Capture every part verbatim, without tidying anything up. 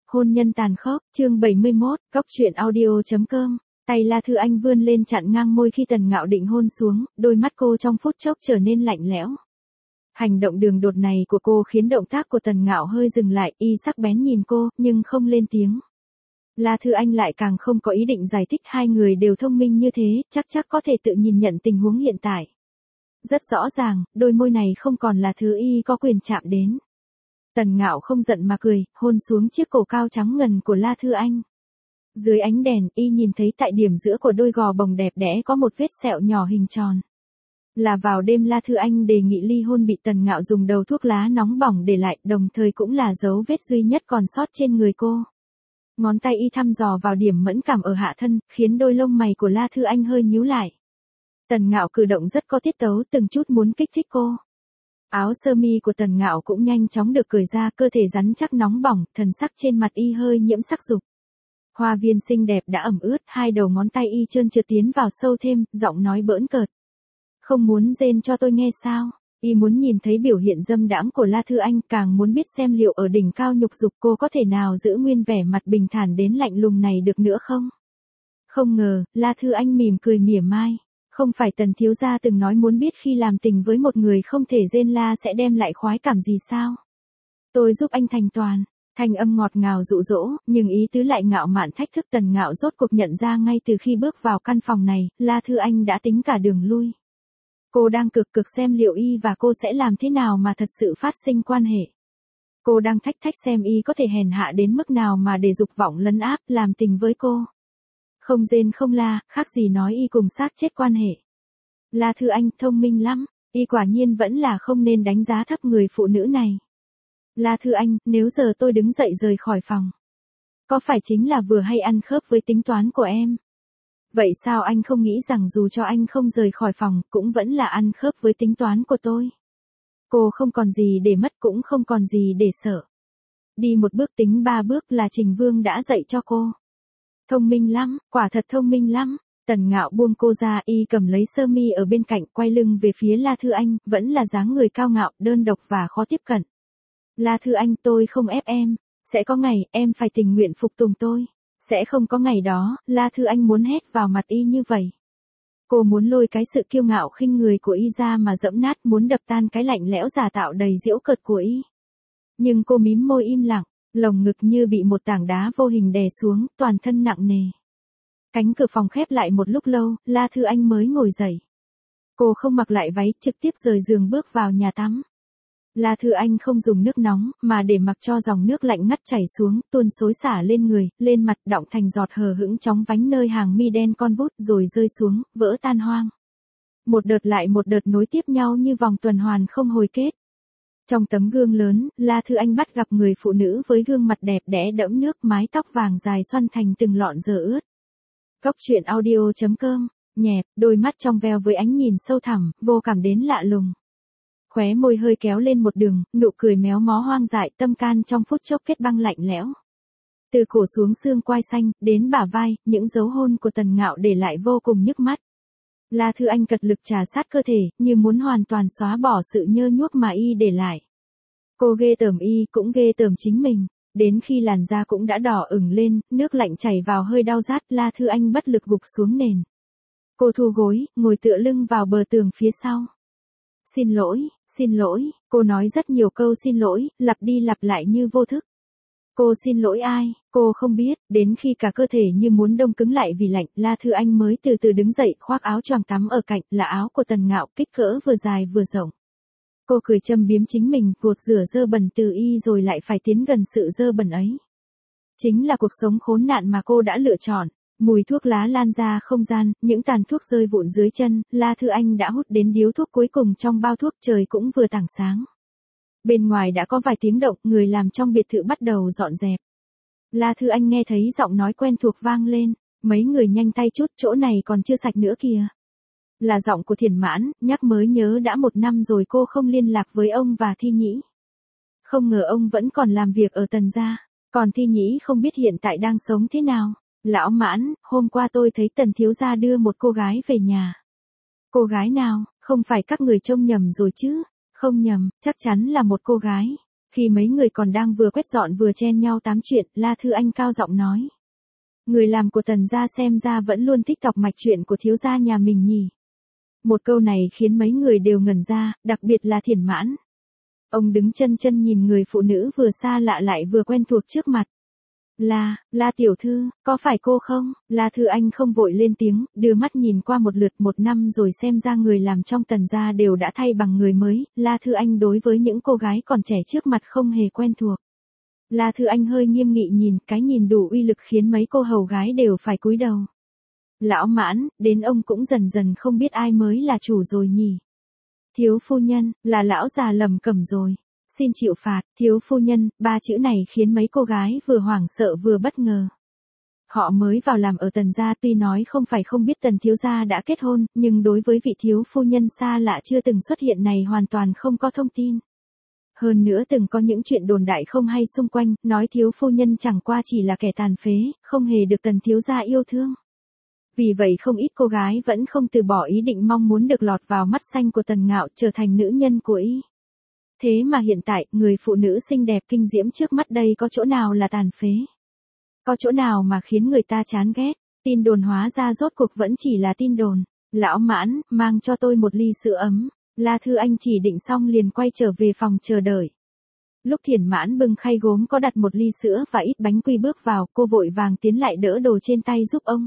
Hôn nhân tàn khốc, chương bảy mươi mốt, góc truyện audio chấm com. Tay La Thư Anh vươn lên chặn ngang môi khi Tần Ngạo định hôn xuống, đôi mắt cô trong phút chốc trở nên lạnh lẽo. Hành động đường đột này của cô khiến động tác của Tần Ngạo hơi dừng lại, y sắc bén nhìn cô, nhưng không lên tiếng. La Thư Anh lại càng không có ý định giải thích, hai người đều thông minh như thế, chắc chắc có thể tự nhìn nhận tình huống hiện tại. Rất rõ ràng, đôi môi này không còn là thứ y có quyền chạm đến. Tần Ngạo không giận mà cười, hôn xuống chiếc cổ cao trắng ngần của La Thư Anh. Dưới ánh đèn, y nhìn thấy tại điểm giữa của đôi gò bồng đẹp đẽ có một vết sẹo nhỏ hình tròn. Là vào đêm La Thư Anh đề nghị ly hôn bị Tần Ngạo dùng đầu thuốc lá nóng bỏng để lại, đồng thời cũng là dấu vết duy nhất còn sót trên người cô. Ngón tay y thăm dò vào điểm mẫn cảm ở hạ thân, khiến đôi lông mày của La Thư Anh hơi nhíu lại. Tần Ngạo cử động rất có tiết tấu, từng chút muốn kích thích cô. Áo sơ mi của Tần Ngạo cũng nhanh chóng được cởi ra, cơ thể rắn chắc nóng bỏng, thần sắc trên mặt y hơi nhiễm sắc dục. Hoa viên xinh đẹp đã ẩm ướt, hai đầu ngón tay y trơn trượt tiến vào sâu thêm, giọng nói bỡn cợt. Không muốn rên cho tôi nghe sao? Y muốn nhìn thấy biểu hiện dâm đãng của La Thư Anh, càng muốn biết xem liệu ở đỉnh cao nhục dục cô có thể nào giữ nguyên vẻ mặt bình thản đến lạnh lùng này được nữa không? Không ngờ, La Thư Anh mỉm cười mỉa mai. Không phải Tần thiếu gia từng nói muốn biết khi làm tình với một người không thể rên la sẽ đem lại khoái cảm gì sao? Tôi giúp anh thành toàn. Thanh âm ngọt ngào dụ dỗ, nhưng ý tứ lại ngạo mạn thách thức. Tần Ngạo rốt cuộc nhận ra ngay từ khi bước vào căn phòng này, La Thư Anh đã tính cả đường lui. Cô đang cực cực xem liệu y và cô sẽ làm thế nào mà thật sự phát sinh quan hệ. Cô đang thách thách xem y có thể hèn hạ đến mức nào mà để dục vọng lấn áp, làm tình với cô. Không rên không la, khác gì nói y cùng xác chết quan hệ. La Thư Anh thông minh lắm, y quả nhiên vẫn là không nên đánh giá thấp người phụ nữ này. La Thư Anh, nếu giờ tôi đứng dậy rời khỏi phòng, có phải chính là vừa hay ăn khớp với tính toán của em? Vậy sao anh không nghĩ rằng dù cho anh không rời khỏi phòng, cũng vẫn là ăn khớp với tính toán của tôi? Cô không còn gì để mất, cũng không còn gì để sợ. Đi một bước tính ba bước là Trình Vương đã dạy cho cô. Thông minh lắm, quả thật thông minh lắm. Tần Ngạo buông cô ra, y cầm lấy sơ mi ở bên cạnh, quay lưng về phía La Thư Anh, vẫn là dáng người cao ngạo, đơn độc và khó tiếp cận. La Thư Anh, tôi không ép em, sẽ có ngày em phải tình nguyện phục tùng tôi. Sẽ không có ngày đó, La Thư Anh muốn hét vào mặt y như vậy. Cô muốn lôi cái sự kiêu ngạo khinh người của y ra mà dẫm nát, muốn đập tan cái lạnh lẽo giả tạo đầy giễu cợt của y. Nhưng cô mím môi im lặng, lồng ngực như bị một tảng đá vô hình đè xuống, toàn thân nặng nề. Cánh cửa phòng khép lại một lúc lâu, La Thư Anh mới ngồi dậy. Cô không mặc lại váy, trực tiếp rời giường bước vào nhà tắm. La Thư Anh không dùng nước nóng, mà để mặc cho dòng nước lạnh ngắt chảy xuống, tuôn xối xả lên người, lên mặt, đọng thành giọt hờ hững chóng vánh nơi hàng mi đen con vút, rồi rơi xuống, vỡ tan hoang. Một đợt lại một đợt nối tiếp nhau như vòng tuần hoàn không hồi kết. Trong tấm gương lớn, La Thư Anh bắt gặp người phụ nữ với gương mặt đẹp đẽ đẫm nước, mái tóc vàng dài xoăn thành từng lọn giờ ướt. Góc truyện audio chấm com, nhẹp, đôi mắt trong veo với ánh nhìn sâu thẳm, vô cảm đến lạ lùng. Khóe môi hơi kéo lên một đường, nụ cười méo mó hoang dại, tâm can trong phút chốc kết băng lạnh lẽo. Từ cổ xuống xương quai xanh, đến bả vai, những dấu hôn của Tần Ngạo để lại vô cùng nhức mắt. La Thư Anh cật lực trà sát cơ thể, như muốn hoàn toàn xóa bỏ sự nhơ nhuốc mà y để lại. Cô ghê tởm y, cũng ghê tởm chính mình. Đến khi làn da cũng đã đỏ ửng lên, nước lạnh chảy vào hơi đau rát, La Thư Anh bất lực gục xuống nền. Cô thu gối, ngồi tựa lưng vào bờ tường phía sau. Xin lỗi, xin lỗi, cô nói rất nhiều câu xin lỗi, lặp đi lặp lại như vô thức. Cô xin lỗi ai, cô không biết, đến khi cả cơ thể như muốn đông cứng lại vì lạnh, La Thư Anh mới từ từ đứng dậy, khoác áo choàng tắm ở cạnh, là áo của Tần Ngạo, kích cỡ vừa dài vừa rộng. Cô cười châm biếm chính mình, gột rửa dơ bẩn từ y rồi lại phải tiến gần sự dơ bẩn ấy. Chính là cuộc sống khốn nạn mà cô đã lựa chọn. Mùi thuốc lá lan ra không gian, những tàn thuốc rơi vụn dưới chân, La Thư Anh đã hút đến điếu thuốc cuối cùng trong bao thuốc, trời cũng vừa tảng sáng. Bên ngoài đã có vài tiếng động, người làm trong biệt thự bắt đầu dọn dẹp. La Thư Anh nghe thấy giọng nói quen thuộc vang lên, mấy người nhanh tay chút, chỗ này còn chưa sạch nữa kìa. Là giọng của Thiển Mãn, nhắc mới nhớ đã một năm rồi cô không liên lạc với ông và Thi Nhĩ. Không ngờ ông vẫn còn làm việc ở Tần gia, còn Thi Nhĩ không biết hiện tại đang sống thế nào. Lão Mãn, hôm qua tôi thấy Tần thiếu gia đưa một cô gái về nhà. Cô gái nào, không phải các người trông nhầm rồi chứ? Không nhầm, chắc chắn là một cô gái. Khi mấy người còn đang vừa quét dọn vừa chen nhau tám chuyện, La Thư Anh cao giọng nói. Người làm của Tần gia xem ra vẫn luôn thích đọc mạch chuyện của thiếu gia nhà mình nhỉ. Một câu này khiến mấy người đều ngẩn ra, đặc biệt là Thiển Mãn. Ông đứng chân chân nhìn người phụ nữ vừa xa lạ lại vừa quen thuộc trước mặt. La, La tiểu thư, có phải cô không? La Thư Anh không vội lên tiếng, đưa mắt nhìn qua một lượt một năm rồi xem ra người làm trong Tần gia đều đã thay bằng người mới. La Thư Anh đối với những cô gái còn trẻ trước mặt không hề quen thuộc. La Thư Anh hơi nghiêm nghị nhìn, cái nhìn đủ uy lực khiến mấy cô hầu gái đều phải cúi đầu. Lão Mãn, đến ông cũng dần dần không biết ai mới là chủ rồi nhỉ. Thiếu phu nhân, là lão già lầm cẩm rồi. Xin chịu phạt, thiếu phu nhân, ba chữ này khiến mấy cô gái vừa hoảng sợ vừa bất ngờ. Họ mới vào làm ở Tần gia, tuy nói không phải không biết Tần thiếu gia đã kết hôn, nhưng đối với vị thiếu phu nhân xa lạ chưa từng xuất hiện này hoàn toàn không có thông tin. Hơn nữa từng có những chuyện đồn đại không hay xung quanh, nói thiếu phu nhân chẳng qua chỉ là kẻ tàn phế, không hề được Tần thiếu gia yêu thương. Vì vậy không ít cô gái vẫn không từ bỏ ý định mong muốn được lọt vào mắt xanh của Tần Ngạo, trở thành nữ nhân của y. Thế mà hiện tại, người phụ nữ xinh đẹp kinh diễm trước mắt đây có chỗ nào là tàn phế? Có chỗ nào mà khiến người ta chán ghét? Tin đồn hóa ra rốt cuộc vẫn chỉ là tin đồn. Lão Mãn, mang cho tôi một ly sữa ấm. La Thư Anh chỉ định xong liền quay trở về phòng chờ đợi. Lúc Thiển Mãn bưng khay gốm có đặt một ly sữa và ít bánh quy bước vào, cô vội vàng tiến lại đỡ đồ trên tay giúp ông.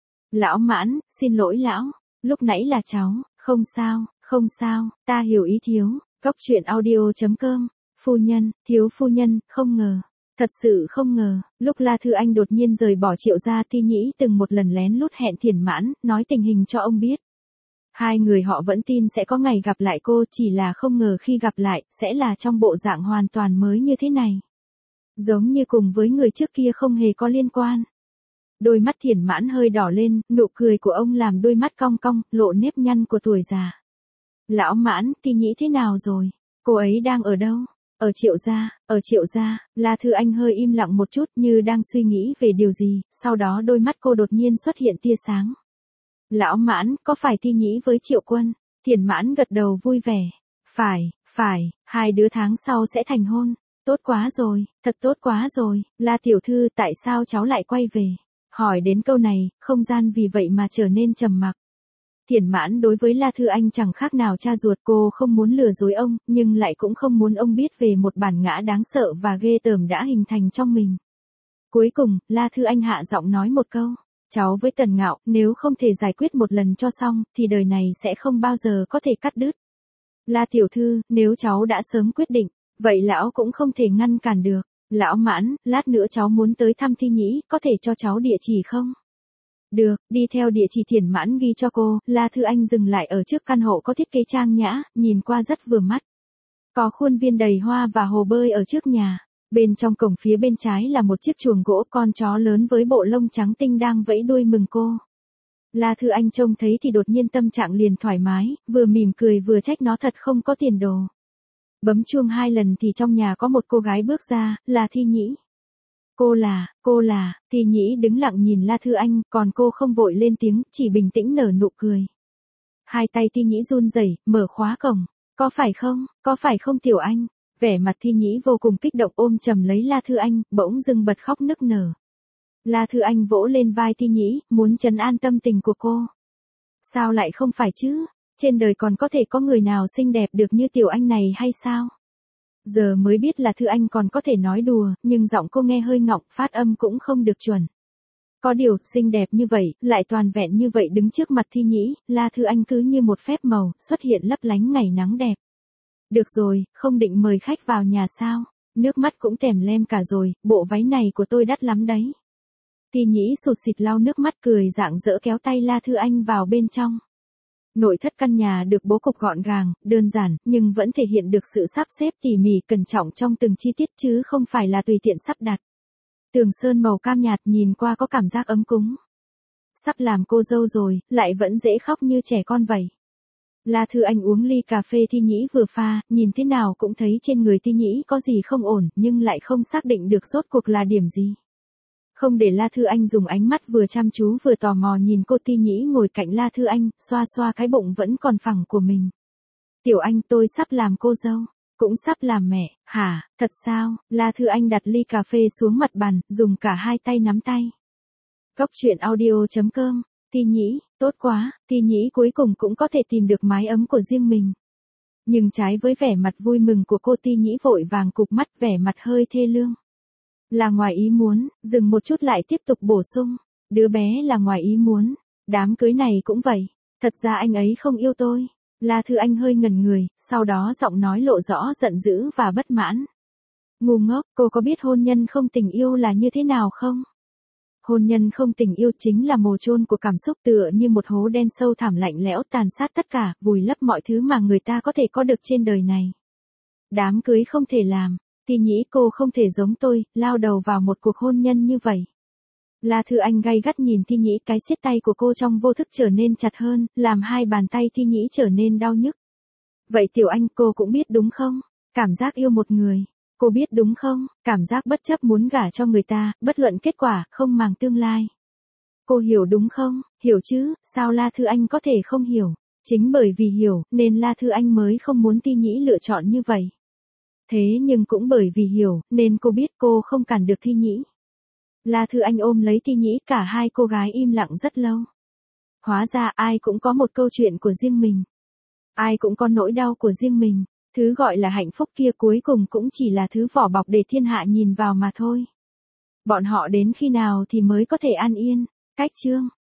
Lão Mãn, xin lỗi lão, lúc nãy là cháu, không sao, không sao, ta hiểu ý thiếu. Cóc truyện audio chấm com, phu nhân, thiếu phu nhân, không ngờ, thật sự không ngờ, lúc La Thư Anh đột nhiên rời bỏ Triệu gia, Ti Nhĩ từng một lần lén lút hẹn Thiển Mãn, nói tình hình cho ông biết. Hai người họ vẫn tin sẽ có ngày gặp lại cô, chỉ là không ngờ khi gặp lại, sẽ là trong bộ dạng hoàn toàn mới như thế này. Giống như cùng với người trước kia không hề có liên quan. Đôi mắt Thiển Mãn hơi đỏ lên, nụ cười của ông làm đôi mắt cong cong, lộ nếp nhăn của tuổi già. Lão Mãn, Ti Nhĩ thế nào rồi? Cô ấy đang ở đâu? Ở Triệu gia, ở Triệu gia. La Thư Anh hơi im lặng một chút như đang suy nghĩ về điều gì, sau đó đôi mắt cô đột nhiên xuất hiện tia sáng. Lão Mãn, có phải Ti Nhĩ với Triệu Quân? Thiển Mãn gật đầu vui vẻ. Phải, phải, hai đứa tháng sau sẽ thành hôn. Tốt quá rồi, thật tốt quá rồi. La tiểu thư, tại sao cháu lại quay về? Hỏi đến câu này, không gian vì vậy mà trở nên trầm mặc. Thiển Mãn đối với La Thư Anh chẳng khác nào cha ruột, cô không muốn lừa dối ông, nhưng lại cũng không muốn ông biết về một bản ngã đáng sợ và ghê tởm đã hình thành trong mình. Cuối cùng, La Thư Anh hạ giọng nói một câu, cháu với Tần Ngạo, nếu không thể giải quyết một lần cho xong, thì đời này sẽ không bao giờ có thể cắt đứt. La tiểu thư, nếu cháu đã sớm quyết định, vậy lão cũng không thể ngăn cản được. Lão Mãn, lát nữa cháu muốn tới thăm Thi Nhĩ, có thể cho cháu địa chỉ không? Được, đi theo địa chỉ Thiển Mãn ghi cho cô. La Thư Anh dừng lại ở trước căn hộ có thiết kế trang nhã, nhìn qua rất vừa mắt. Có khuôn viên đầy hoa và hồ bơi ở trước nhà. Bên trong cổng phía bên trái là một chiếc chuồng gỗ, con chó lớn với bộ lông trắng tinh đang vẫy đuôi mừng cô. La Thư Anh trông thấy thì đột nhiên tâm trạng liền thoải mái, vừa mỉm cười vừa trách nó thật không có tiền đồ. Bấm chuông hai lần thì trong nhà có một cô gái bước ra, là Thi Nhĩ. Cô là, cô là, Thi Nhĩ đứng lặng nhìn La Thư Anh, còn cô không vội lên tiếng, chỉ bình tĩnh nở nụ cười. Hai tay Thi Nhĩ run rẩy, mở khóa cổng. Có phải không, có phải không Tiểu Anh? Vẻ mặt Thi Nhĩ vô cùng kích động ôm chầm lấy La Thư Anh, bỗng dưng bật khóc nức nở. La Thư Anh vỗ lên vai Thi Nhĩ, muốn trấn an tâm tình của cô. Sao lại không phải chứ? Trên đời còn có thể có người nào xinh đẹp được như Tiểu Anh này hay sao? Giờ mới biết là Thư Anh còn có thể nói đùa, nhưng giọng cô nghe hơi ngọng, phát âm cũng không được chuẩn. Có điều, xinh đẹp như vậy, lại toàn vẹn như vậy đứng trước mặt Thi Nhĩ, La Thư Anh cứ như một phép màu, xuất hiện lấp lánh ngày nắng đẹp. Được rồi, không định mời khách vào nhà sao? Nước mắt cũng tèm lem cả rồi, bộ váy này của tôi đắt lắm đấy. Thi Nhĩ sụt sịt lau nước mắt cười rạng rỡ kéo tay La Thư Anh vào bên trong. Nội thất căn nhà được bố cục gọn gàng, đơn giản, nhưng vẫn thể hiện được sự sắp xếp tỉ mỉ cẩn trọng trong từng chi tiết chứ không phải là tùy tiện sắp đặt. Tường sơn màu cam nhạt nhìn qua có cảm giác ấm cúng. Sắp làm cô dâu rồi, lại vẫn dễ khóc như trẻ con vậy. La Thư Anh uống ly cà phê Thi Nhĩ vừa pha, nhìn thế nào cũng thấy trên người Thi Nhĩ có gì không ổn, nhưng lại không xác định được rốt cuộc là điểm gì. Không để La Thư Anh dùng ánh mắt vừa chăm chú vừa tò mò nhìn cô, Thi Nhĩ ngồi cạnh La Thư Anh, xoa xoa cái bụng vẫn còn phẳng của mình. Tiểu Anh, tôi sắp làm cô dâu. Cũng sắp làm mẹ, hả, thật sao? La Thư Anh đặt ly cà phê xuống mặt bàn, dùng cả hai tay nắm tay. Góc chuyện audio.com, Ti Nhĩ, tốt quá, Ti Nhĩ cuối cùng cũng có thể tìm được mái ấm của riêng mình. Nhưng trái với vẻ mặt vui mừng của cô, Ti Nhĩ vội vàng cụp mắt, vẻ mặt hơi thê lương. Là ngoài ý muốn, dừng một chút lại tiếp tục bổ sung. Đứa bé là ngoài ý muốn, đám cưới này cũng vậy. Thật ra anh ấy không yêu tôi. La Thư Anh hơi ngẩn người, sau đó giọng nói lộ rõ giận dữ và bất mãn. Ngu ngốc, cô có biết hôn nhân không tình yêu là như thế nào không? Hôn nhân không tình yêu chính là mồ chôn của cảm xúc, tựa như một hố đen sâu thẳm lạnh lẽo tàn sát tất cả, vùi lấp mọi thứ mà người ta có thể có được trên đời này. Đám cưới không thể làm, Ti Nhĩ cô không thể giống tôi, lao đầu vào một cuộc hôn nhân như vậy. La Thư Anh gay gắt nhìn Ti Nhĩ, cái siết tay của cô trong vô thức trở nên chặt hơn, làm hai bàn tay Ti Nhĩ trở nên đau nhức. Vậy Tiểu Anh, cô cũng biết đúng không? Cảm giác yêu một người. Cô biết đúng không? Cảm giác bất chấp muốn gả cho người ta, bất luận kết quả, không màng tương lai. Cô hiểu đúng không? Hiểu chứ, sao La Thư Anh có thể không hiểu? Chính bởi vì hiểu, nên La Thư Anh mới không muốn Ti Nhĩ lựa chọn như vậy. Thế nhưng cũng bởi vì hiểu, nên cô biết cô không cản được Ti Nhĩ. La Thư Anh ôm lấy Ti Nhĩ, cả hai cô gái im lặng rất lâu. Hóa ra ai cũng có một câu chuyện của riêng mình. Ai cũng có nỗi đau của riêng mình. Thứ gọi là hạnh phúc kia cuối cùng cũng chỉ là thứ vỏ bọc để thiên hạ nhìn vào mà thôi. Bọn họ đến khi nào thì mới có thể an yên? Cách chương